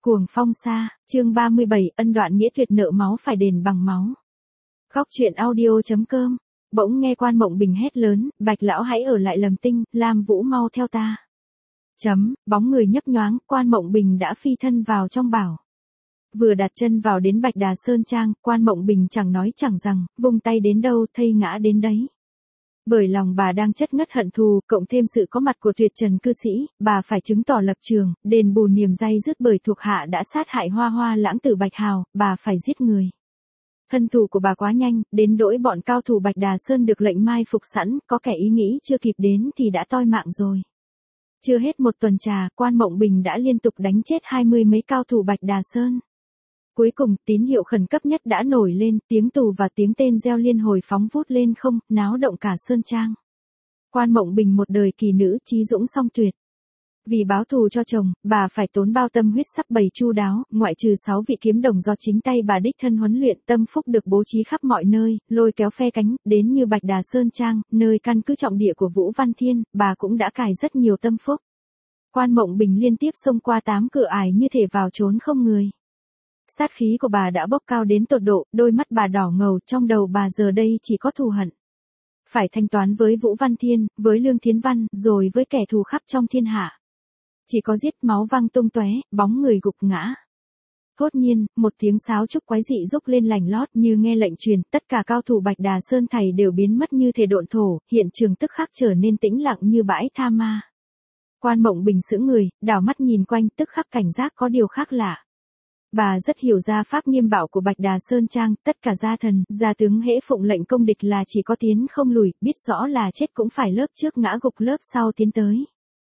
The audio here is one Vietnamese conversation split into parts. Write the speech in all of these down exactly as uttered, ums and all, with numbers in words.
Cuồng phong xa, chương ba mươi bảy, ân đoạn nghĩa tuyệt, nợ máu phải đền bằng máu. Góc truyện audio chấm com. Bỗng nghe Quan Mộng Bình hét lớn, Bạch lão hãy ở lại Lầm Tinh, Lam Vũ mau theo ta. Chấm, bóng người nhấp nhoáng, Quan Mộng Bình đã phi thân vào trong bảo. Vừa đặt chân vào đến Bạch Đà Sơn Trang, Quan Mộng Bình chẳng nói chẳng rằng, vung tay đến đâu thây ngã đến đấy. Bởi lòng bà đang chất ngất hận thù, cộng thêm sự có mặt của tuyệt trần cư sĩ, bà phải chứng tỏ lập trường, đền bù niềm day dứt bởi thuộc hạ đã sát hại Hoa Hoa lãng tử Bạch Hào, bà phải giết người. Thân thù của bà quá nhanh, đến nỗi bọn cao thủ Bạch Đà Sơn được lệnh mai phục sẵn, có kẻ ý nghĩ chưa kịp đến thì đã toi mạng rồi. Chưa hết một tuần trà, Quan Mộng Bình đã liên tục đánh chết hai mươi mấy cao thủ Bạch Đà Sơn. Cuối cùng, tín hiệu khẩn cấp nhất đã nổi lên, tiếng tù và tiếng tên reo liên hồi phóng vút lên không, náo động cả Sơn Trang. Quan Mộng Bình một đời kỳ nữ chí dũng song tuyệt. Vì báo thù cho chồng, bà phải tốn bao tâm huyết sắp bày chu đáo, ngoại trừ sáu vị kiếm đồng do chính tay bà đích thân huấn luyện, tâm phúc được bố trí khắp mọi nơi, lôi kéo phe cánh, đến như Bạch Đà Sơn Trang, nơi căn cứ trọng địa của Vũ Văn Thiên, bà cũng đã cài rất nhiều tâm phúc. Quan Mộng Bình liên tiếp xông qua tám cửa ải như thể vào trốn không người. Sát khí của bà đã bốc cao đến tột độ, đôi mắt bà đỏ ngầu, trong đầu bà giờ đây chỉ có thù hận. Phải thanh toán với Vũ Văn Thiên, với Lương Thiến Văn, rồi với kẻ thù khắp trong thiên hạ. Chỉ có giết, máu văng tung tóe, bóng người gục ngã. Thốt nhiên, một tiếng sáo trúc quái dị rúc lên lành lót như nghe lệnh truyền, tất cả cao thủ Bạch Đà Sơn thầy đều biến mất như thể độn thổ, hiện trường tức khắc trở nên tĩnh lặng như bãi tha ma. Quan Mộng Bình sững người, đảo mắt nhìn quanh, tức khắc cảnh giác có điều khác lạ. Bà rất hiểu ra pháp nghiêm bảo của Bạch Đà Sơn Trang, tất cả gia thần, gia tướng hễ phụng lệnh công địch là chỉ có tiến không lùi, biết rõ là chết cũng phải lớp trước ngã gục lớp sau tiến tới.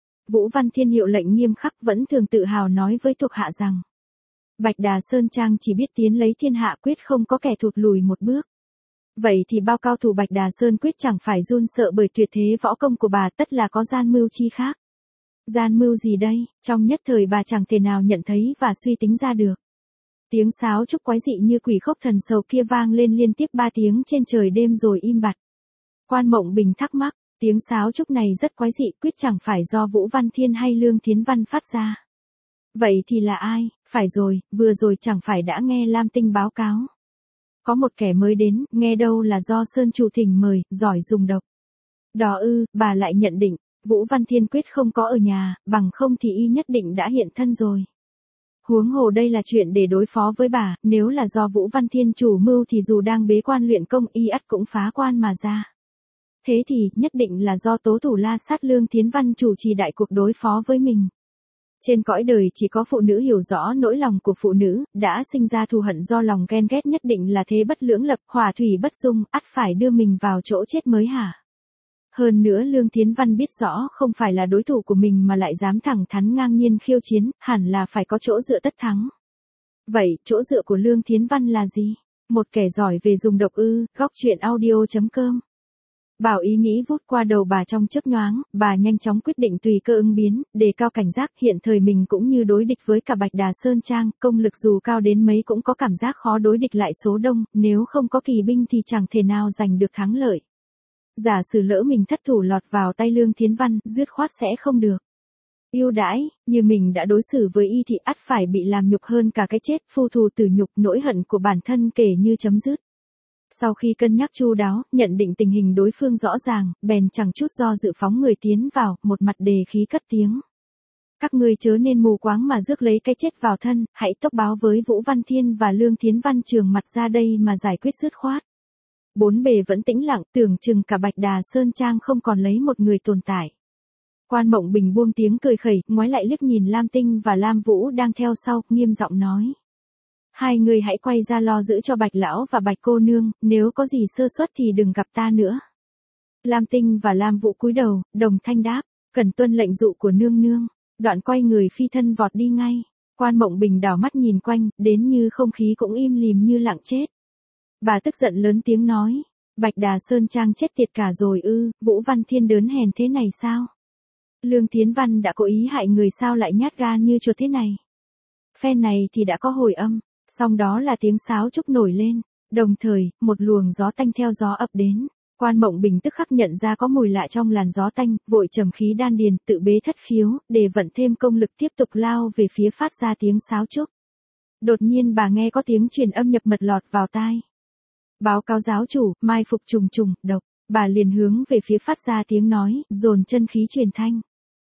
Vũ Văn Thiên hiệu lệnh nghiêm khắc vẫn thường tự hào nói với thuộc hạ rằng, Bạch Đà Sơn Trang chỉ biết tiến lấy thiên hạ, quyết không có kẻ thụt lùi một bước. Vậy thì bao cao thủ Bạch Đà Sơn quyết chẳng phải run sợ bởi tuyệt thế võ công của bà, tất là có gian mưu chi khác. Gian mưu gì đây, trong nhất thời bà chẳng thể nào nhận thấy và suy tính ra được. Tiếng sáo trúc quái dị như quỷ khốc thần sầu kia vang lên liên tiếp ba tiếng trên trời đêm rồi im bặt. Quan Mộng Bình thắc mắc, tiếng sáo trúc này rất quái dị, quyết chẳng phải do Vũ Văn Thiên hay Lương Thiến Văn phát ra. Vậy thì là ai? Phải rồi, vừa rồi chẳng phải đã nghe Lam Tinh báo cáo. Có một kẻ mới đến, nghe đâu là do Sơn Chủ thỉnh mời, giỏi dùng độc. Đó ư, bà lại nhận định, Vũ Văn Thiên quyết không có ở nhà, bằng không thì y nhất định đã hiện thân rồi. Huống hồ đây là chuyện để đối phó với bà, nếu là do Vũ Văn Thiên chủ mưu thì dù đang bế quan luyện công y ắt cũng phá quan mà ra. Thế thì, nhất định là do tố thủ La Sát Lương Thiến Văn chủ trì đại cuộc đối phó với mình. Trên cõi đời chỉ có phụ nữ hiểu rõ nỗi lòng của phụ nữ, đã sinh ra thù hận do lòng ghen ghét nhất định là thế bất lưỡng lập, hỏa thủy bất dung, ắt phải đưa mình vào chỗ chết mới hả? Hơn nữa Lương Thiến Văn biết rõ không phải là đối thủ của mình mà lại dám thẳng thắn ngang nhiên khiêu chiến, hẳn là phải có chỗ dựa tất thắng. Vậy, chỗ dựa của Lương Thiến Văn là gì? Một kẻ giỏi về dùng độc ư, góc truyện audio chấm com. Bảo ý nghĩ vút qua đầu bà trong chớp nhoáng, bà nhanh chóng quyết định tùy cơ ứng biến, đề cao cảnh giác, hiện thời mình cũng như đối địch với cả Bạch Đà Sơn Trang, công lực dù cao đến mấy cũng có cảm giác khó đối địch lại số đông, nếu không có kỳ binh thì chẳng thể nào giành được thắng lợi. Giả sử lỡ mình thất thủ lọt vào tay Lương Thiến Văn, dứt khoát sẽ không được ưu đãi, như mình đã đối xử với y thì ắt phải bị làm nhục hơn cả cái chết, phu thù tử nhục, nỗi hận của bản thân kể như chấm dứt. Sau khi cân nhắc chu đáo, nhận định tình hình đối phương rõ ràng, bèn chẳng chút do dự phóng người tiến vào, một mặt đề khí cất tiếng. Các ngươi chớ nên mù quáng mà rước lấy cái chết vào thân, hãy tốc báo với Vũ Văn Thiên và Lương Thiến Văn trường mặt ra đây mà giải quyết dứt khoát. Bốn bề vẫn tĩnh lặng, tưởng chừng cả Bạch Đà Sơn Trang không còn lấy một người tồn tại. Quan Mộng Bình buông tiếng cười khẩy, ngoái lại liếc nhìn Lam Tinh và Lam Vũ đang theo sau, nghiêm giọng nói. Hai người hãy quay ra lo giữ cho Bạch Lão và Bạch cô nương, nếu có gì sơ suất thì đừng gặp ta nữa. Lam Tinh và Lam Vũ cúi đầu, đồng thanh đáp, cần tuân lệnh dụ của nương nương, đoạn quay người phi thân vọt đi ngay. Quan Mộng Bình đảo mắt nhìn quanh, đến như không khí cũng im lìm như lặng chết. Bà tức giận lớn tiếng nói, Bạch Đà Sơn Trang chết tiệt cả rồi ư, Vũ Văn Thiên đớn hèn thế này sao? Lương Thiến Văn đã cố ý hại người sao lại nhát gan như chuột thế này? Phen này thì đã có hồi âm, song đó là tiếng sáo trúc nổi lên, đồng thời, một luồng gió tanh theo gió ập đến. Quan Mộng Bình tức khắc nhận ra có mùi lạ trong làn gió tanh, vội trầm khí đan điền, tự bế thất khiếu, để vận thêm công lực tiếp tục lao về phía phát ra tiếng sáo trúc. Đột nhiên bà nghe có tiếng truyền âm nhập mật lọt vào tai. Báo cáo giáo chủ, mai phục trùng trùng, độc. Bà liền hướng về phía phát ra tiếng nói, dồn chân khí truyền thanh.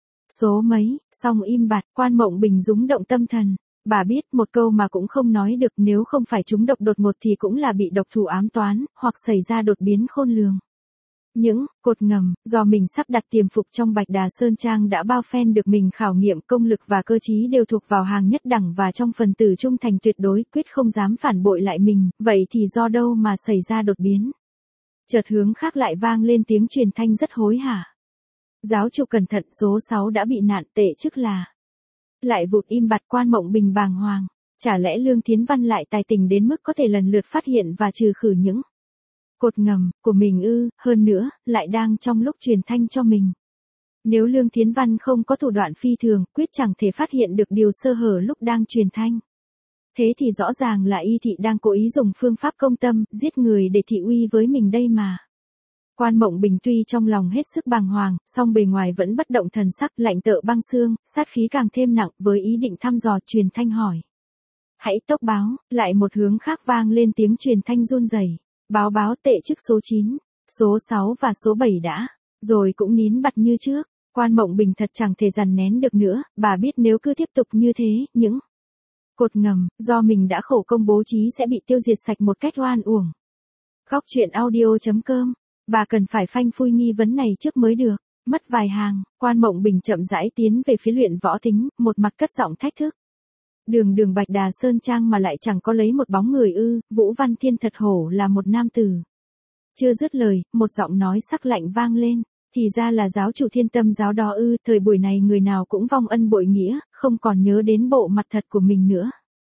Số mấy, xong im bặt, Quan Mộng Bình rúng động tâm thần. Bà biết một câu mà cũng không nói được, nếu không phải trúng độc đột ngột thì cũng là bị độc thủ ám toán, hoặc xảy ra đột biến khôn lường. Những cột ngầm do mình sắp đặt tiềm phục trong Bạch Đà Sơn Trang đã bao phen được mình khảo nghiệm, công lực và cơ trí đều thuộc vào hàng nhất đẳng và trong phần tử trung thành tuyệt đối, quyết không dám phản bội lại mình, vậy thì do đâu mà xảy ra đột biến. Chợt hướng khác lại vang lên tiếng truyền thanh rất hối hả. Giáo chủ cẩn thận, số sáu đã bị nạn, tệ chức là. Lại vụt im bặt. Quan Mộng Bình bàng hoàng, chả lẽ Lương Thiến Văn lại tài tình đến mức có thể lần lượt phát hiện và trừ khử những cột ngầm của mình ư, hơn nữa, lại đang trong lúc truyền thanh cho mình. Nếu Lương Thiến Văn không có thủ đoạn phi thường, quyết chẳng thể phát hiện được điều sơ hở lúc đang truyền thanh. Thế thì rõ ràng là y thị đang cố ý dùng phương pháp công tâm, giết người để thị uy với mình đây mà. Quan Mộng Bình tuy trong lòng hết sức bàng hoàng, song bề ngoài vẫn bất động thần sắc, lạnh tợ băng xương, sát khí càng thêm nặng, với ý định thăm dò truyền thanh hỏi. Hãy tốc báo. Lại một hướng khác vang lên tiếng truyền thanh run rẩy. Báo báo tệ chức số chín, số sáu và số bảy đã, rồi cũng nín bặt như trước. Quan Mộng Bình thật chẳng thể dằn nén được nữa, bà biết nếu cứ tiếp tục như thế, những cột ngầm do mình đã khổ công bố trí sẽ bị tiêu diệt sạch một cách oan uổng. Góc truyện audio chấm com. Bà cần phải phanh phui nghi vấn này trước mới được. Mất vài hàng, Quan Mộng Bình chậm rãi tiến về phía Luyện Võ Thính, một mặt cất giọng thách thức. Đường đường Bạch Đà Sơn Trang mà lại chẳng có lấy một bóng người ư, Vũ Văn Thiên thật hổ là một nam tử. Chưa dứt lời, một giọng nói sắc lạnh vang lên. Thì ra là giáo chủ Thiên Tâm giáo đó ư, thời buổi này người nào cũng vong ân bội nghĩa, không còn nhớ đến bộ mặt thật của mình nữa.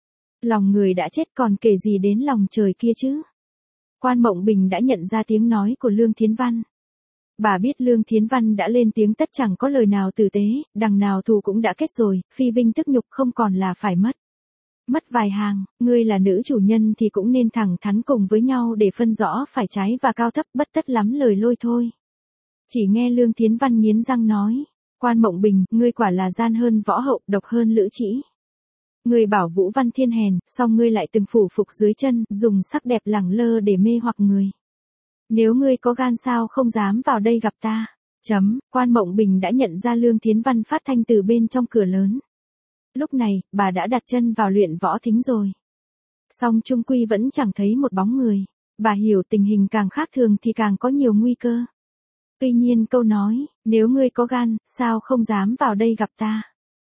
Lòng người đã chết còn kể gì đến lòng trời kia chứ. Quan Mộng Bình đã nhận ra tiếng nói của Lương Thiến Văn. Bà biết Lương Thiến Văn đã lên tiếng tất chẳng có lời nào tử tế, đằng nào thù cũng đã kết rồi, phi vinh tức nhục không còn là phải mất. Mất vài hàng, ngươi là nữ chủ nhân thì cũng nên thẳng thắn cùng với nhau để phân rõ phải trái và cao thấp, bất tất lắm lời lôi thôi. Chỉ nghe Lương Thiến Văn nghiến răng nói, Quan Mộng Bình, ngươi quả là gian hơn võ hậu, độc hơn lữ trĩ. Ngươi bảo Vũ Văn Thiên hèn, song ngươi lại từng phủ phục dưới chân, dùng sắc đẹp lẳng lơ để mê hoặc người. Nếu ngươi có gan sao không dám vào đây gặp ta. Chấm, Quan Mộng Bình đã nhận ra Lương Thiến Văn phát thanh từ bên trong cửa lớn. Lúc này, bà đã đặt chân vào Luyện Võ Thính rồi. Song chung quy vẫn chẳng thấy một bóng người. Bà hiểu tình hình càng khác thường thì càng có nhiều nguy cơ. Tuy nhiên câu nói, nếu ngươi có gan, sao không dám vào đây gặp ta.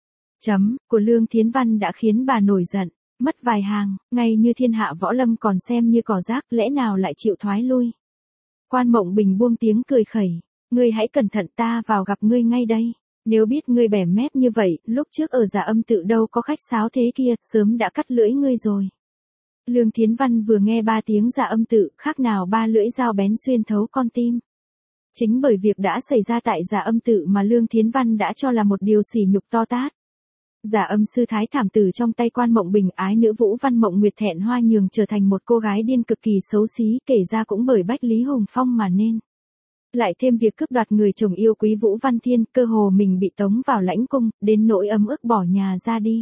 Chấm, của Lương Thiến Văn đã khiến bà nổi giận, mất vài hàng, ngay như thiên hạ võ lâm còn xem như cỏ rác, lẽ nào lại chịu thoái lui. Quan Mộng Bình buông tiếng cười khẩy, ngươi hãy cẩn thận, ta vào gặp ngươi ngay đây. Nếu biết ngươi bẻ mép như vậy, lúc trước ở Dạ Âm Tự đâu có khách sáo thế kia, sớm đã cắt lưỡi ngươi rồi. Lương Thiến Văn vừa nghe ba tiếng Dạ Âm Tự, khác nào ba lưỡi dao bén xuyên thấu con tim. Chính bởi việc đã xảy ra tại Dạ Âm Tự mà Lương Thiến Văn đã cho là một điều sỉ nhục to tát. Giả Âm sư thái thảm tử trong tay Quan Mộng Bình, ái nữ Vũ Văn Mộng Nguyệt thẹn hoa nhường trở thành một cô gái điên cực kỳ xấu xí, kể ra cũng bởi Bách Lý Hùng Phong mà nên. Lại thêm việc cướp đoạt người chồng yêu quý Vũ Văn Thiên, cơ hồ mình bị tống vào lãnh cung, đến nỗi ấm ức bỏ nhà ra đi.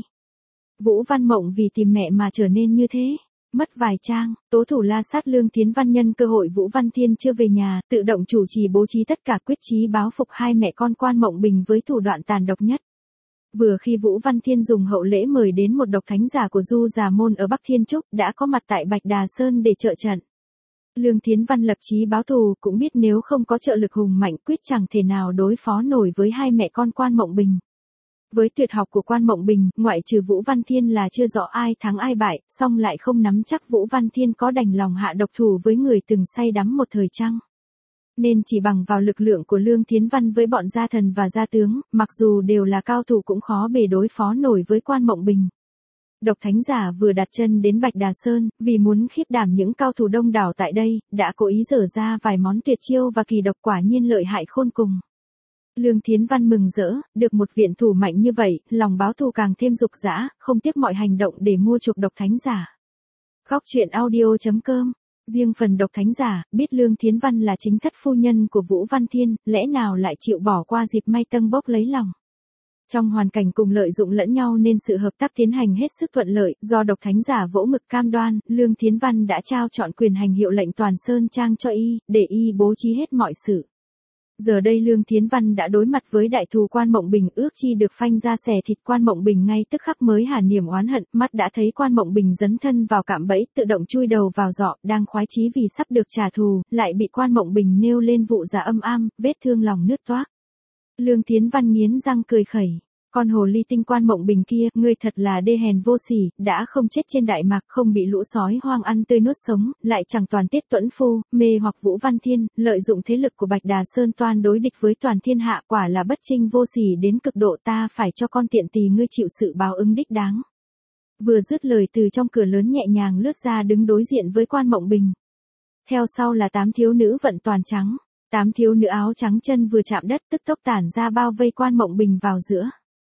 Vũ Văn Mộng vì tìm mẹ mà trở nên như thế. Mất vài trang, tố thủ la sát Lương Thiến Văn nhân cơ hội Vũ Văn Thiên chưa về nhà, tự động chủ trì bố trí tất cả, quyết chí báo phục hai mẹ con Quan Mộng Bình với thủ đoạn tàn độc nhất. Vừa khi Vũ Văn Thiên dùng hậu lễ mời đến một độc thánh giả của Du Già Môn ở Bắc Thiên Trúc đã có mặt tại Bạch Đà Sơn để trợ trận. Lương Thiến Văn lập chí báo thù, cũng biết nếu không có trợ lực hùng mạnh quyết chẳng thể nào đối phó nổi với hai mẹ con Quan Mộng Bình. Với tuyệt học của Quan Mộng Bình, ngoại trừ Vũ Văn Thiên là chưa rõ ai thắng ai bại, song lại không nắm chắc Vũ Văn Thiên có đành lòng hạ độc thủ với người từng say đắm một thời chăng. Nên chỉ bằng vào lực lượng của Lương Thiến Văn với bọn gia thần và gia tướng, mặc dù đều là cao thủ cũng khó bề đối phó nổi với Quan Mộng Bình. Độc thánh giả vừa đặt chân đến Bạch Đà Sơn, vì muốn khiếp đảm những cao thủ đông đảo tại đây, đã cố ý dở ra vài món tuyệt chiêu và kỳ độc, quả nhiên lợi hại khôn cùng. Lương Thiến Văn mừng rỡ, được một viện thủ mạnh như vậy, lòng báo thù càng thêm dục dã, không tiếc mọi hành động để mua chuộc độc thánh giả. Góc truyện audio chấm com Riêng phần độc thánh giả, biết Lương Thiến Văn là chính thất phu nhân của Vũ Văn Thiên, lẽ nào lại chịu bỏ qua dịp may tân bốc lấy lòng. Trong hoàn cảnh cùng lợi dụng lẫn nhau nên sự hợp tác tiến hành hết sức thuận lợi, do độc thánh giả vỗ ngực cam đoan, Lương Thiến Văn đã trao chọn quyền hành hiệu lệnh toàn Sơn Trang cho y, để y bố trí hết mọi sự. Giờ đây Lương Thiến Văn đã đối mặt với đại thù Quan Mộng Bình, ước chi được phanh ra xẻ thịt Quan Mộng Bình ngay tức khắc mới hả niềm oán hận, mắt đã thấy Quan Mộng Bình dấn thân vào cạm bẫy, tự động chui đầu vào giọ, đang khoái chí vì sắp được trả thù, lại bị Quan Mộng Bình nêu lên vụ giả âm am, vết thương lòng nứt toác. Lương Thiến Văn nghiến răng cười khẩy. Con hồ ly tinh Quan Mộng Bình kia, ngươi thật là đê hèn vô sỉ, đã không chết trên đại mạc, không bị lũ sói hoang ăn tươi nuốt sống, lại chẳng toàn tiết tuẫn phu, mê hoặc Vũ Văn Thiên, lợi dụng thế lực của Bạch Đà Sơn toan đối địch với toàn thiên hạ, quả là bất trinh vô sỉ đến cực độ, ta phải cho con tiện tỳ ngươi chịu sự báo ứng đích đáng. Vừa dứt lời từ trong cửa lớn nhẹ nhàng lướt ra đứng đối diện với Quan Mộng Bình. Theo sau là tám thiếu nữ vận toàn trắng, tám thiếu nữ áo trắng chân vừa chạm đất tức tốc tản ra bao vây Quan Mộng Bình vào giữa.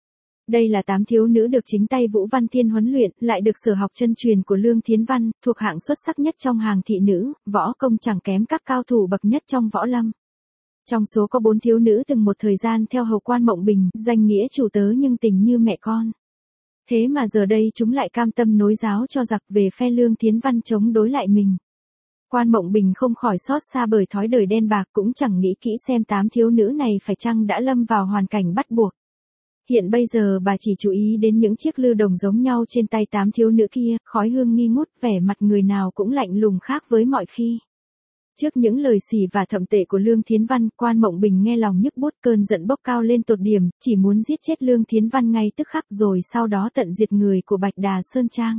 Đây là tám thiếu nữ được chính tay Vũ Văn Thiên huấn luyện, lại được sở học chân truyền của Lương Thiến Văn, thuộc hạng xuất sắc nhất trong hàng thị nữ, võ công chẳng kém các cao thủ bậc nhất trong võ lâm. Trong số có bốn thiếu nữ từng một thời gian theo hầu Quan Mộng Bình, danh nghĩa chủ tớ nhưng tình như mẹ con. Thế mà giờ đây chúng lại cam tâm nối giáo cho giặc về phe Lương Thiến Văn chống đối lại mình. Quan Mộng Bình không khỏi xót xa bởi thói đời đen bạc, cũng chẳng nghĩ kỹ xem tám thiếu nữ này phải chăng đã lâm vào hoàn cảnh bắt buộc. Hiện bây giờ bà chỉ chú ý đến những chiếc lư đồng giống nhau trên tay tám thiếu nữ kia, khói hương nghi ngút, vẻ mặt người nào cũng lạnh lùng khác với mọi khi. Trước những lời xỉ và thậm tệ của Lương Thiến Văn, Quan Mộng Bình nghe lòng nhức bút, cơn giận bốc cao lên tột điểm, chỉ muốn giết chết Lương Thiến Văn ngay tức khắc rồi sau đó tận diệt người của Bạch Đà Sơn Trang.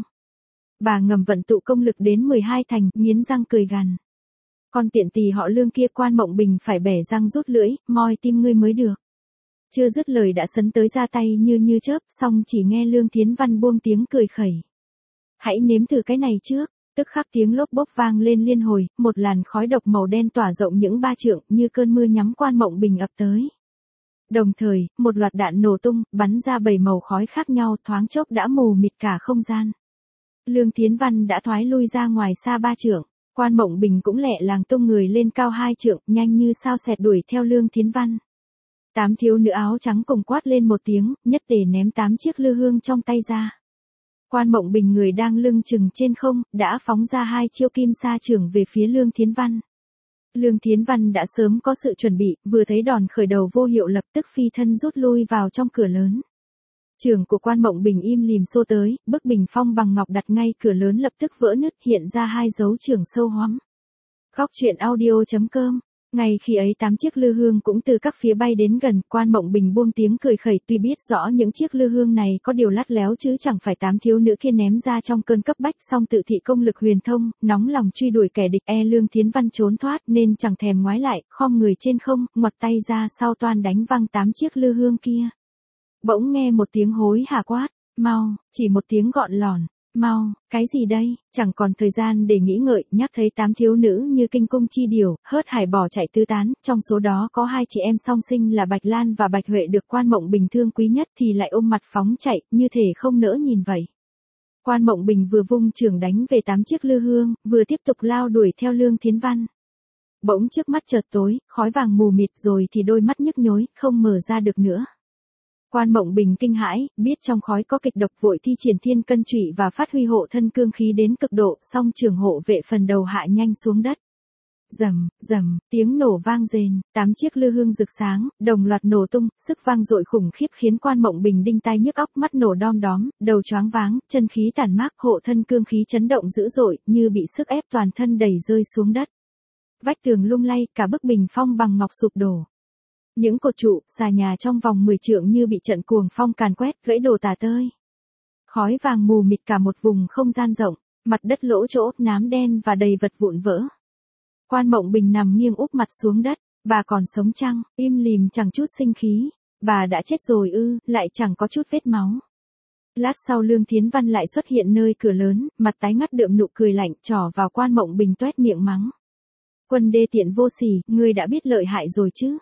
Bà ngầm vận tụ công lực đến mười hai thành, nghiến răng cười gằn. Con tiện tỳ họ Lương kia, Quan Mộng Bình phải bẻ răng rút lưỡi, moi tim ngươi mới được. Chưa dứt lời đã sấn tới ra tay như như chớp, xong chỉ nghe Lương Thiến Văn buông tiếng cười khẩy. Hãy nếm thử cái này trước, tức khắc tiếng lốp bốp vang lên liên hồi, một làn khói độc màu đen tỏa rộng những ba trượng, như cơn mưa nhắm Quan Mộng Bình ập tới. Đồng thời, một loạt đạn nổ tung, bắn ra bảy màu khói khác nhau, thoáng chốc đã mù mịt cả không gian. Lương Thiến Văn đã thoái lui ra ngoài xa ba trượng, Quan Mộng Bình cũng lẹ làng tung người lên cao hai trượng, nhanh như sao xẹt đuổi theo Lương Thiến Văn. Tám thiếu nữ áo trắng cùng quát lên một tiếng, nhất tề ném tám chiếc lư hương trong tay ra. Quan Mộng Bình người đang lưng chừng trên không, đã phóng ra hai chiêu kim sa chưởng về phía Lương Thiến Văn. Lương Thiến Văn đã sớm có sự chuẩn bị, vừa thấy đòn khởi đầu vô hiệu lập tức phi thân rút lui vào trong cửa lớn. Chưởng của Quan Mộng Bình im lìm xô tới, bức bình phong bằng ngọc đặt ngay cửa lớn lập tức vỡ nứt, hiện ra hai dấu chưởng sâu hoắm. Góc truyện audio chấm com. Ngay khi ấy tám chiếc lư hương cũng từ các phía bay đến gần, Quan Mộng Bình buông tiếng cười khẩy, tuy biết rõ những chiếc lư hương này có điều lắt léo chứ chẳng phải tám thiếu nữ kia ném ra trong cơn cấp bách, song tự thị công lực huyền thông, nóng lòng truy đuổi kẻ địch, e Lương Thiến Văn trốn thoát nên chẳng thèm ngoái lại, khom người trên không, ngoặt tay ra sau toan đánh văng tám chiếc lư hương kia. Bỗng nghe một tiếng hối hả quát, mau, chỉ một tiếng gọn lỏn. Mau, cái gì đây, chẳng còn thời gian để nghĩ ngợi, nhắc thấy tám thiếu nữ như kinh cung chi điểu, hớt hải bỏ chạy tứ tán, trong số đó có hai chị em song sinh là Bạch Lan và Bạch Huệ được Quan Mộng Bình thương quý nhất thì lại ôm mặt phóng chạy, như thể không nỡ nhìn vậy. Quan Mộng Bình vừa vung chưởng đánh về tám chiếc lư hương, vừa tiếp tục lao đuổi theo Lương Thiến Văn. Bỗng trước mắt chợt tối, khói vàng mù mịt rồi thì đôi mắt nhức nhối, không mở ra được nữa. Quan Mộng Bình kinh hãi, biết trong khói có kịch độc, vội thi triển thiên cân trụy và phát huy hộ thân cương khí đến cực độ, song trường hộ vệ phần đầu hạ nhanh xuống đất. Rầm, rầm, tiếng nổ vang rền, tám chiếc lư hương rực sáng, đồng loạt nổ tung, sức vang dội khủng khiếp khiến Quan Mộng Bình đinh tai nhức óc, mắt nổ đom đóm, đầu choáng váng, chân khí tản mát, hộ thân cương khí chấn động dữ dội, như bị sức ép toàn thân đẩy rơi xuống đất. Vách tường lung lay, cả bức bình phong bằng ngọc sụp đổ. Những cột trụ, xà nhà trong vòng mười trượng như bị trận cuồng phong càn quét, gãy đổ tả tơi. Khói vàng mù mịt cả một vùng không gian rộng, mặt đất lỗ chỗ, nám đen và đầy vật vụn vỡ. Quan Mộng Bình nằm nghiêng úp mặt xuống đất, bà còn sống chăng, im lìm chẳng chút sinh khí, bà đã chết rồi ư, lại chẳng có chút vết máu. Lát sau Lương Thiến Văn lại xuất hiện nơi cửa lớn, mặt tái ngắt đượm nụ cười lạnh, trỏ vào Quan Mộng Bình toét miệng mắng. Quân đê tiện vô sỉ, ngươi đã biết lợi hại rồi chứ.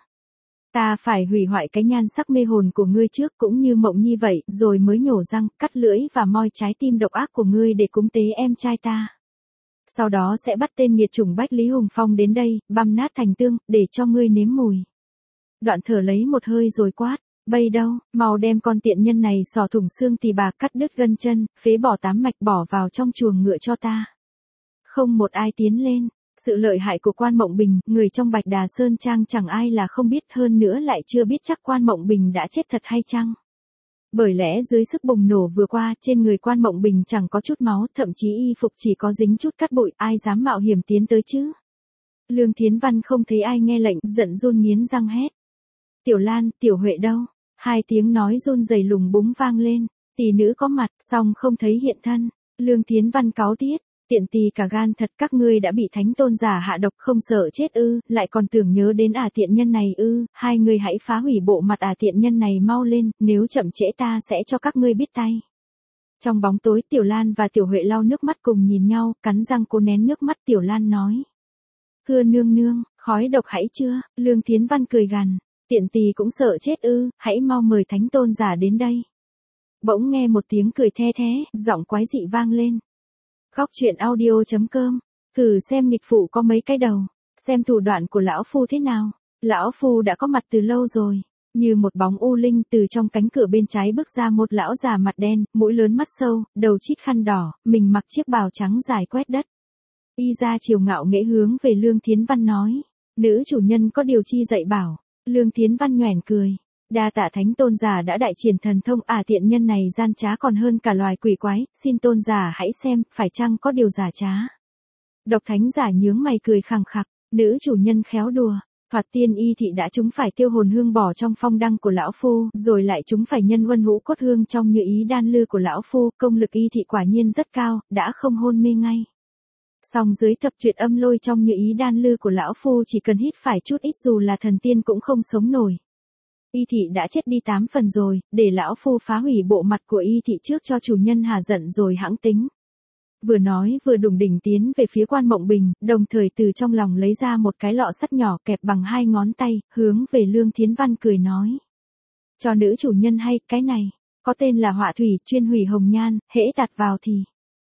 Ta phải hủy hoại cái nhan sắc mê hồn của ngươi trước cũng như Mộng Nhi vậy, rồi mới nhổ răng, cắt lưỡi và moi trái tim độc ác của ngươi để cúng tế em trai ta. Sau đó sẽ bắt tên nghiệt chủng Bách Lý Hùng Phong đến đây, băm nát thành tương, để cho ngươi nếm mùi. Đoạn thở lấy một hơi rồi quát, bây đâu, mau đem con tiện nhân này xỏ thủng xương tỳ bà, cắt đứt gân chân, phế bỏ tám mạch bỏ vào trong chuồng ngựa cho ta. Không một ai tiến lên. Sự lợi hại của Quan Mộng Bình, người trong Bạch Đà Sơn Trang chẳng ai là không biết, hơn nữa lại chưa biết chắc Quan Mộng Bình đã chết thật hay chăng. Bởi lẽ dưới sức bùng nổ vừa qua, trên người Quan Mộng Bình chẳng có chút máu, thậm chí y phục chỉ có dính chút cát bụi, ai dám mạo hiểm tiến tới chứ. Lương Thiến Văn không thấy ai nghe lệnh, giận run nghiến răng hét. Tiểu Lan, Tiểu Huệ đâu? Hai tiếng nói run rẩy lùng búng vang lên, tỷ nữ có mặt, song không thấy hiện thân. Lương Thiến Văn cáu tiết. Tiện tì cả gan thật, các ngươi đã bị thánh tôn giả hạ độc không sợ chết ư, lại còn tưởng nhớ đến ả tiện nhân này ư, hai người hãy phá hủy bộ mặt ả tiện nhân này mau lên, nếu chậm trễ ta sẽ cho các ngươi biết tay. Trong bóng tối Tiểu Lan và Tiểu Huệ lau nước mắt cùng nhìn nhau, cắn răng cố nén nước mắt. Tiểu Lan nói. Thưa nương nương, khói độc hãy chưa? Lương Thiến Văn cười gằn. Tiện tì cũng sợ chết ư, hãy mau mời thánh tôn giả đến đây. Bỗng nghe một tiếng cười the thế, giọng quái dị vang lên. Khóc chuyện audio chấm com, thử xem nghịch phụ có mấy cái đầu, xem thủ đoạn của lão phu thế nào. Lão phu đã có mặt từ lâu rồi, như một bóng u linh từ trong cánh cửa bên trái bước ra một lão già mặt đen, mũi lớn mắt sâu, đầu chít khăn đỏ, mình mặc chiếc bào trắng dài quét đất. Y ra chiều ngạo nghễ hướng về Lương Thiến Văn nói, nữ chủ nhân có điều chi dạy bảo. Lương Thiến Văn nhoẻn cười. Đa tạ thánh tôn giả đã đại triển thần thông, à tiện nhân này gian trá còn hơn cả loài quỷ quái, xin tôn giả hãy xem, phải chăng có điều giả trá. Độc thánh giả nhướng mày cười khằng khặc, nữ chủ nhân khéo đùa, thoạt tiên y thị đã chúng phải tiêu hồn hương bỏ trong phong đăng của lão phu, rồi lại chúng phải nhân huân hũ cốt hương trong như ý đan lư của lão phu, công lực y thị quả nhiên rất cao, đã không hôn mê ngay. Song dưới thập tuyệt âm lôi trong như ý đan lư của lão phu chỉ cần hít phải chút ít dù là thần tiên cũng không sống nổi. Y thị đã chết đi tám phần rồi, để lão phu phá hủy bộ mặt của y thị trước cho chủ nhân hà giận rồi hãng tính. Vừa nói vừa đùng đỉnh tiến về phía Quan Mộng Bình, đồng thời từ trong lòng lấy ra một cái lọ sắt nhỏ kẹp bằng hai ngón tay, hướng về Lương Thiến Văn cười nói. Cho nữ chủ nhân hay, cái này, có tên là họa thủy, chuyên hủy hồng nhan, hễ đặt vào thì.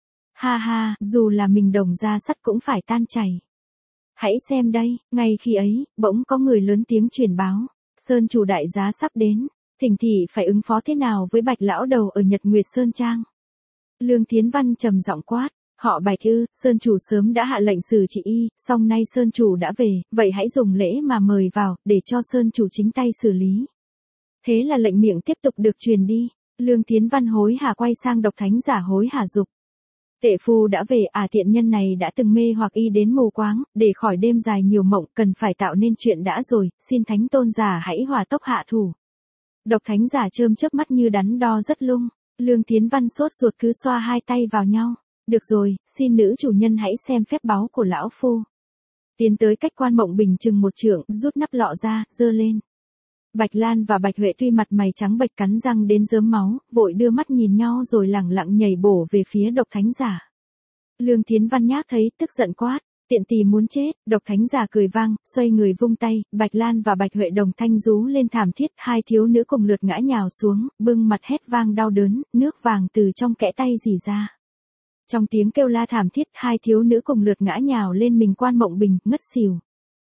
Ha ha, dù là mình đồng da sắt cũng phải tan chảy. Hãy xem đây, ngay khi ấy, bỗng có người lớn tiếng truyền báo. Sơn chủ đại giá sắp đến, thỉnh thị phải ứng phó thế nào với Bạch lão đầu ở Nhật Nguyệt Sơn Trang. Lương Thiến Văn trầm giọng quát, họ Bạch ư, Sơn chủ sớm đã hạ lệnh xử trị y, song nay Sơn chủ đã về, vậy hãy dùng lễ mà mời vào, để cho Sơn chủ chính tay xử lý. Thế là lệnh miệng tiếp tục được truyền đi, Lương Thiến Văn hối hả quay sang độc thánh giả hối hả dục. Tệ phu đã về, à tiện nhân này đã từng mê hoặc y đến mù quáng, để khỏi đêm dài nhiều mộng, cần phải tạo nên chuyện đã rồi, xin thánh tôn giả hãy hòa tốc hạ thủ. Độc thánh giả chớm chớp mắt như đắn đo rất lung, Lương Thiến Văn sốt ruột cứ xoa hai tay vào nhau, được rồi, xin nữ chủ nhân hãy xem phép báu của lão phu. Tiến tới cách Quan Mộng Bình chừng một trượng, rút nắp lọ ra, giơ lên. Bạch Lan và Bạch Huệ tuy mặt mày trắng bệch cắn răng đến rớm máu, vội đưa mắt nhìn nhau rồi lẳng lặng nhảy bổ về phía độc thánh giả. Lương Thiến Văn nhác thấy, tức giận quát, tiện tì muốn chết, độc thánh giả cười vang, xoay người vung tay, Bạch Lan và Bạch Huệ đồng thanh rú lên thảm thiết, hai thiếu nữ cùng lượt ngã nhào xuống, bưng mặt hét vang đau đớn, nước vàng từ trong kẽ tay rỉ ra. Trong tiếng kêu la thảm thiết, hai thiếu nữ cùng lượt ngã nhào lên mình Quan Mộng Bình, ngất xỉu.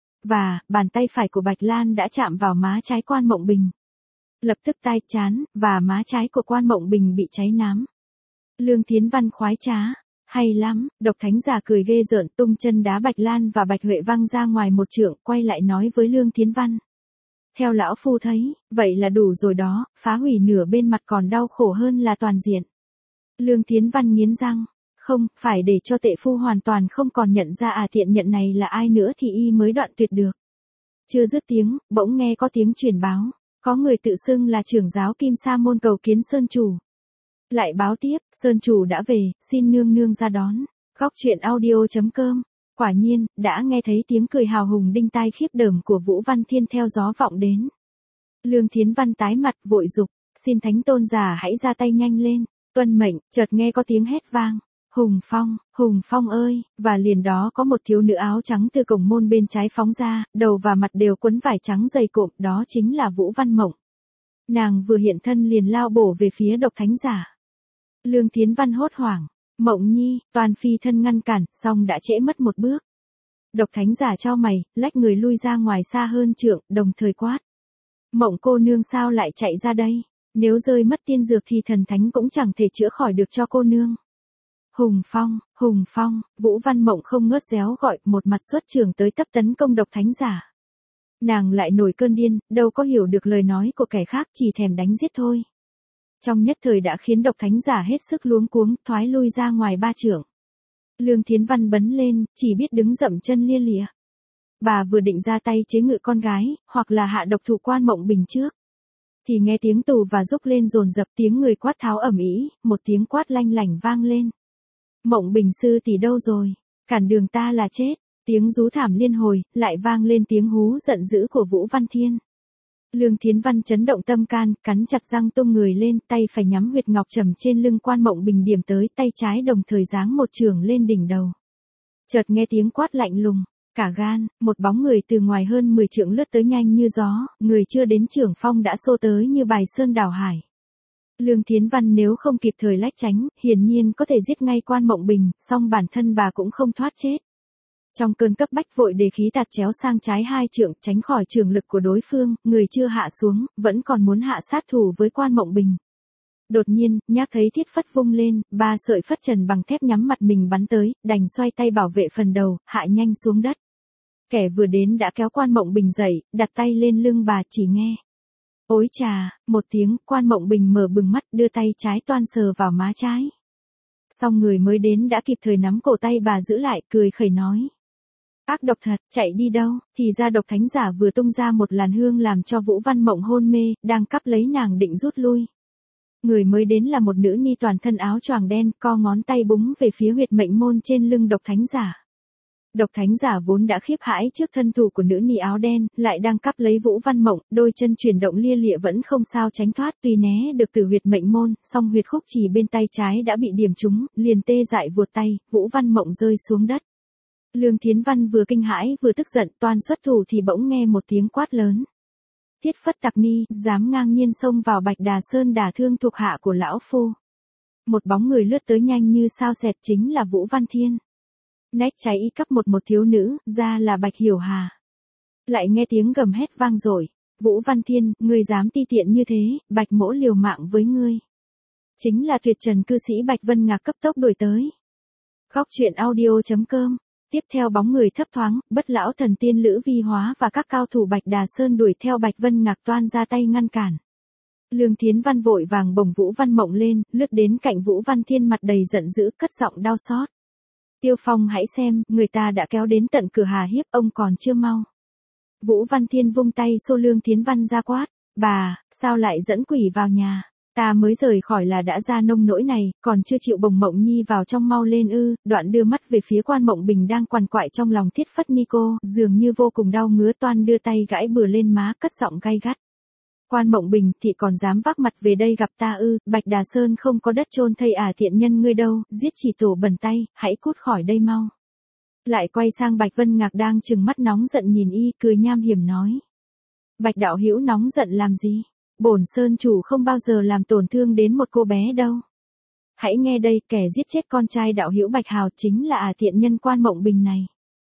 Và, bàn tay phải của Bạch Lan đã chạm vào má trái Quan Mộng Bình. Lập tức tai, trán, và má trái của Quan Mộng Bình bị cháy nám. Lương Thiến Văn khoái trá, hay lắm, độc thánh giả cười ghê rợn tung chân đá Bạch Lan và Bạch Huệ văng ra ngoài một trượng, quay lại nói với Lương Thiến Văn. Theo lão phu thấy, vậy là đủ rồi đó, phá hủy nửa bên mặt còn đau khổ hơn là toàn diện. Lương Thiến Văn nghiến răng. Không, phải để cho tệ phu hoàn toàn không còn nhận ra à tiện nhận này là ai nữa thì y mới đoạn tuyệt được. Chưa dứt tiếng, bỗng nghe có tiếng truyền báo, có người tự xưng là trưởng giáo Kim Sa môn cầu kiến Sơn chủ. Lại báo tiếp, Sơn chủ đã về, xin nương nương ra đón. Khóc chuyện audio chấm com. Quả nhiên, đã nghe thấy tiếng cười hào hùng đinh tai khiếp đờm của Vũ Văn Thiên theo gió vọng đến. Lương Thiến Văn tái mặt vội dục, xin thánh tôn giả hãy ra tay nhanh lên. Tuân mệnh, chợt nghe có tiếng hét vang. Hùng Phong, Hùng Phong ơi, và liền đó có một thiếu nữ áo trắng từ cổng môn bên trái phóng ra, đầu và mặt đều quấn vải trắng dày cộm, đó chính là Vũ Văn Mộng. Nàng vừa hiện thân liền lao bổ về phía độc thánh giả. Lương Thiến Văn hốt hoảng, Mộng Nhi, toàn phi thân ngăn cản, xong đã trễ mất một bước. Độc thánh giả chau mày, lách người lui ra ngoài xa hơn trượng, đồng thời quát. Mộng cô nương sao lại chạy ra đây? Nếu rơi mất tiên dược thì thần thánh cũng chẳng thể chữa khỏi được cho cô nương. Hùng Phong, Hùng Phong, Vũ Văn Mộng không ngớt réo gọi, một mặt xuất trường tới tấp tấn công độc thánh giả. Nàng lại nổi cơn điên, đâu có hiểu được lời nói của kẻ khác, chỉ thèm đánh giết thôi. Trong nhất thời đã khiến độc thánh giả hết sức luống cuống, thoái lui ra ngoài ba trượng. Lương Thiến Văn bấn lên, chỉ biết đứng dậm chân lia lịa. Bà vừa định ra tay chế ngự con gái, hoặc là hạ độc thủ Quan Mộng Bình trước. Thì nghe tiếng tù và rúc lên dồn dập, tiếng người quát tháo ầm ĩ, một tiếng quát lanh lảnh vang lên. Mộng Bình sư tỷ đâu rồi? Cản đường ta là chết. Tiếng rú thảm liên hồi, lại vang lên tiếng hú giận dữ của Vũ Văn Thiên. Lương Thiến Văn chấn động tâm can, cắn chặt răng tung người lên, tay phải nhắm huyệt ngọc trầm trên lưng Quan Mộng Bình điểm tới, tay trái đồng thời giáng một chưởng lên đỉnh đầu. Chợt nghe tiếng quát lạnh lùng, cả gan, một bóng người từ ngoài hơn mười trượng lướt tới nhanh như gió, người chưa đến trưởng phong đã xô tới như bài sơn đảo hải. Lương Thiến Văn nếu không kịp thời lách tránh, hiển nhiên có thể giết ngay Quan Mộng Bình, song bản thân bà cũng không thoát chết. Trong cơn cấp bách vội đề khí tạt chéo sang trái hai trượng, tránh khỏi trường lực của đối phương, người chưa hạ xuống, vẫn còn muốn hạ sát thủ với Quan Mộng Bình. Đột nhiên, nhác thấy thiết phất vung lên, ba sợi phất trần bằng thép nhắm mặt mình bắn tới, đành xoay tay bảo vệ phần đầu, hạ nhanh xuống đất. Kẻ vừa đến đã kéo Quan Mộng Bình dậy, đặt tay lên lưng bà, chỉ nghe. Ối chà, một tiếng, Quan Mộng Bình mở bừng mắt, đưa tay trái toan sờ vào má trái. Xong người mới đến đã kịp thời nắm cổ tay bà giữ lại, cười khẩy nói. Ác độc thật, chạy đi đâu? Thì ra độc thánh giả vừa tung ra một làn hương làm cho Vũ Văn Mộng hôn mê, đang cắp lấy nàng định rút lui. Người mới đến là một nữ ni toàn thân áo choàng đen, co ngón tay búng về phía huyệt mệnh môn trên lưng độc thánh giả. Độc thánh giả vốn đã khiếp hãi trước thân thủ của nữ ni áo đen, lại đang cắp lấy Vũ Văn Mộng, đôi chân chuyển động lia lịa vẫn không sao tránh thoát, tuy né được từ huyệt mệnh môn, song huyệt khúc chỉ bên tay trái đã bị điểm trúng, liền tê dại vuột tay, Vũ Văn Mộng rơi xuống đất. Lương Thiến Văn vừa kinh hãi vừa tức giận, toan xuất thủ thì bỗng nghe một tiếng quát lớn. Thiết Phất tặc ni, dám ngang nhiên xông vào Bạch Đà Sơn đả thương thuộc hạ của lão phu. Một bóng người lướt tới nhanh như sao xẹt, chính là Vũ Văn Thiên. Nét cháy y cắp một một thiếu nữ, ra là Bạch Hiểu Hà. Lại nghe tiếng gầm hét vang dội. Vũ Văn Thiên, ngươi dám ti tiện như thế, Bạch mỗ liều mạng với ngươi. Chính là tuyệt trần cư sĩ Bạch Vân Ngạc cấp tốc đuổi tới. Góc truyện audio chấm com. Tiếp theo bóng người thấp thoáng, Bất Lão Thần Tiên Lữ Vi Hóa và các cao thủ Bạch Đà Sơn đuổi theo Bạch Vân Ngạc toan ra tay ngăn cản. Lương Thiến Văn vội vàng bồng Vũ Văn Mộng lên, lướt đến cạnh Vũ Văn Thiên mặt đầy giận dữ, cất giọng đau xót. Tiêu Phong hãy xem, người ta đã kéo đến tận cửa hà hiếp, ông còn chưa mau. Vũ Văn Thiên vung tay xô Lương Thiến Văn ra quát, bà, sao lại dẫn quỷ vào nhà? Ta mới rời khỏi là đã ra nông nỗi này, còn chưa chịu bồng Mộng Nhi vào trong mau lên ư. Đoạn đưa mắt về phía Quan Mộng Bình đang quằn quại trong lòng Thiết Phất ni cô, dường như vô cùng đau ngứa, toan đưa tay gãi bừa lên má, cất giọng gay gắt. Quan Mộng Bình, thị còn dám vác mặt về đây gặp ta ư? Bạch Đà Sơn không có đất chôn thây à thiện nhân ngươi đâu, giết chỉ tổ bẩn tay, hãy cút khỏi đây mau. Lại quay sang Bạch Vân Ngạc đang trừng mắt nóng giận nhìn y, cười nham hiểm nói. Bạch đạo hữu nóng giận làm gì? Bổn Sơn chủ không bao giờ làm tổn thương đến một cô bé đâu. Hãy nghe đây, kẻ giết chết con trai đạo hữu Bạch Hào chính là à thiện nhân Quan Mộng Bình này.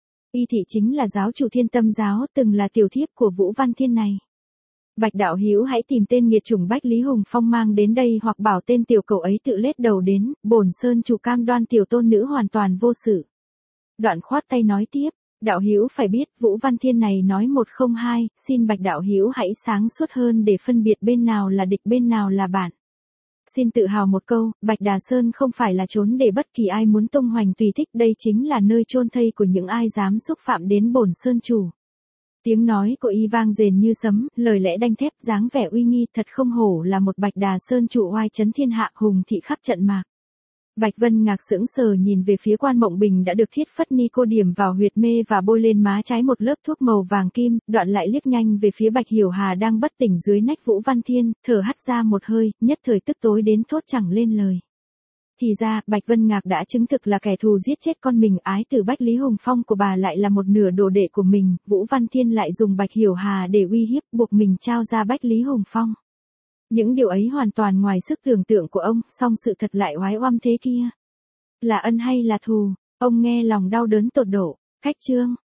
Y thị chính là giáo chủ Thiên Tâm giáo, từng là tiểu thiếp của Vũ Văn Thiên này. Bạch đạo hữu hãy tìm tên nghiệt chủng Bách Lý Hùng Phong mang đến đây, hoặc bảo tên tiểu cậu ấy tự lết đầu đến, bổn Sơn chủ cam đoan tiểu tôn nữ hoàn toàn vô sự. Đoạn khoát tay nói tiếp. Đạo hữu phải biết, Vũ Văn Thiên này nói một không hai, xin Bạch đạo hữu hãy sáng suốt hơn để phân biệt bên nào là địch bên nào là bạn. Xin tự hào một câu, Bạch Đà Sơn không phải là trốn để bất kỳ ai muốn tung hoành tùy thích, đây chính là nơi chôn thây của những ai dám xúc phạm đến bổn Sơn chủ. Tiếng nói của y vang rền như sấm, lời lẽ đanh thép, dáng vẻ uy nghi, thật không hổ là một Bạch Đà Sơn chủ oai chấn thiên hạ, hùng thị khắp trận mạc. Bạch Vân Ngạc sững sờ nhìn về phía Quan Mộng Bình đã được Thiết Phất ni cô điểm vào huyệt mê và bôi lên má trái một lớp thuốc màu vàng kim, đoạn lại liếc nhanh về phía Bạch Hiểu Hà đang bất tỉnh dưới nách Vũ Văn Thiên, thở hắt ra một hơi, nhất thời tức tối đến thốt chẳng lên lời. Thì ra, Bạch Vân Ngạc đã chứng thực là kẻ thù giết chết con mình, ái tử Bách Lý Hùng Phong của bà lại là một nửa đồ đệ của mình, Vũ Văn Thiên lại dùng Bạch Hiểu Hà để uy hiếp buộc mình trao ra Bách Lý Hùng Phong. Những điều ấy hoàn toàn ngoài sức tưởng tượng của ông, song sự thật lại oái oăm thế kia. Là ân hay là thù? Ông nghe lòng đau đớn tột độ. Khách trương.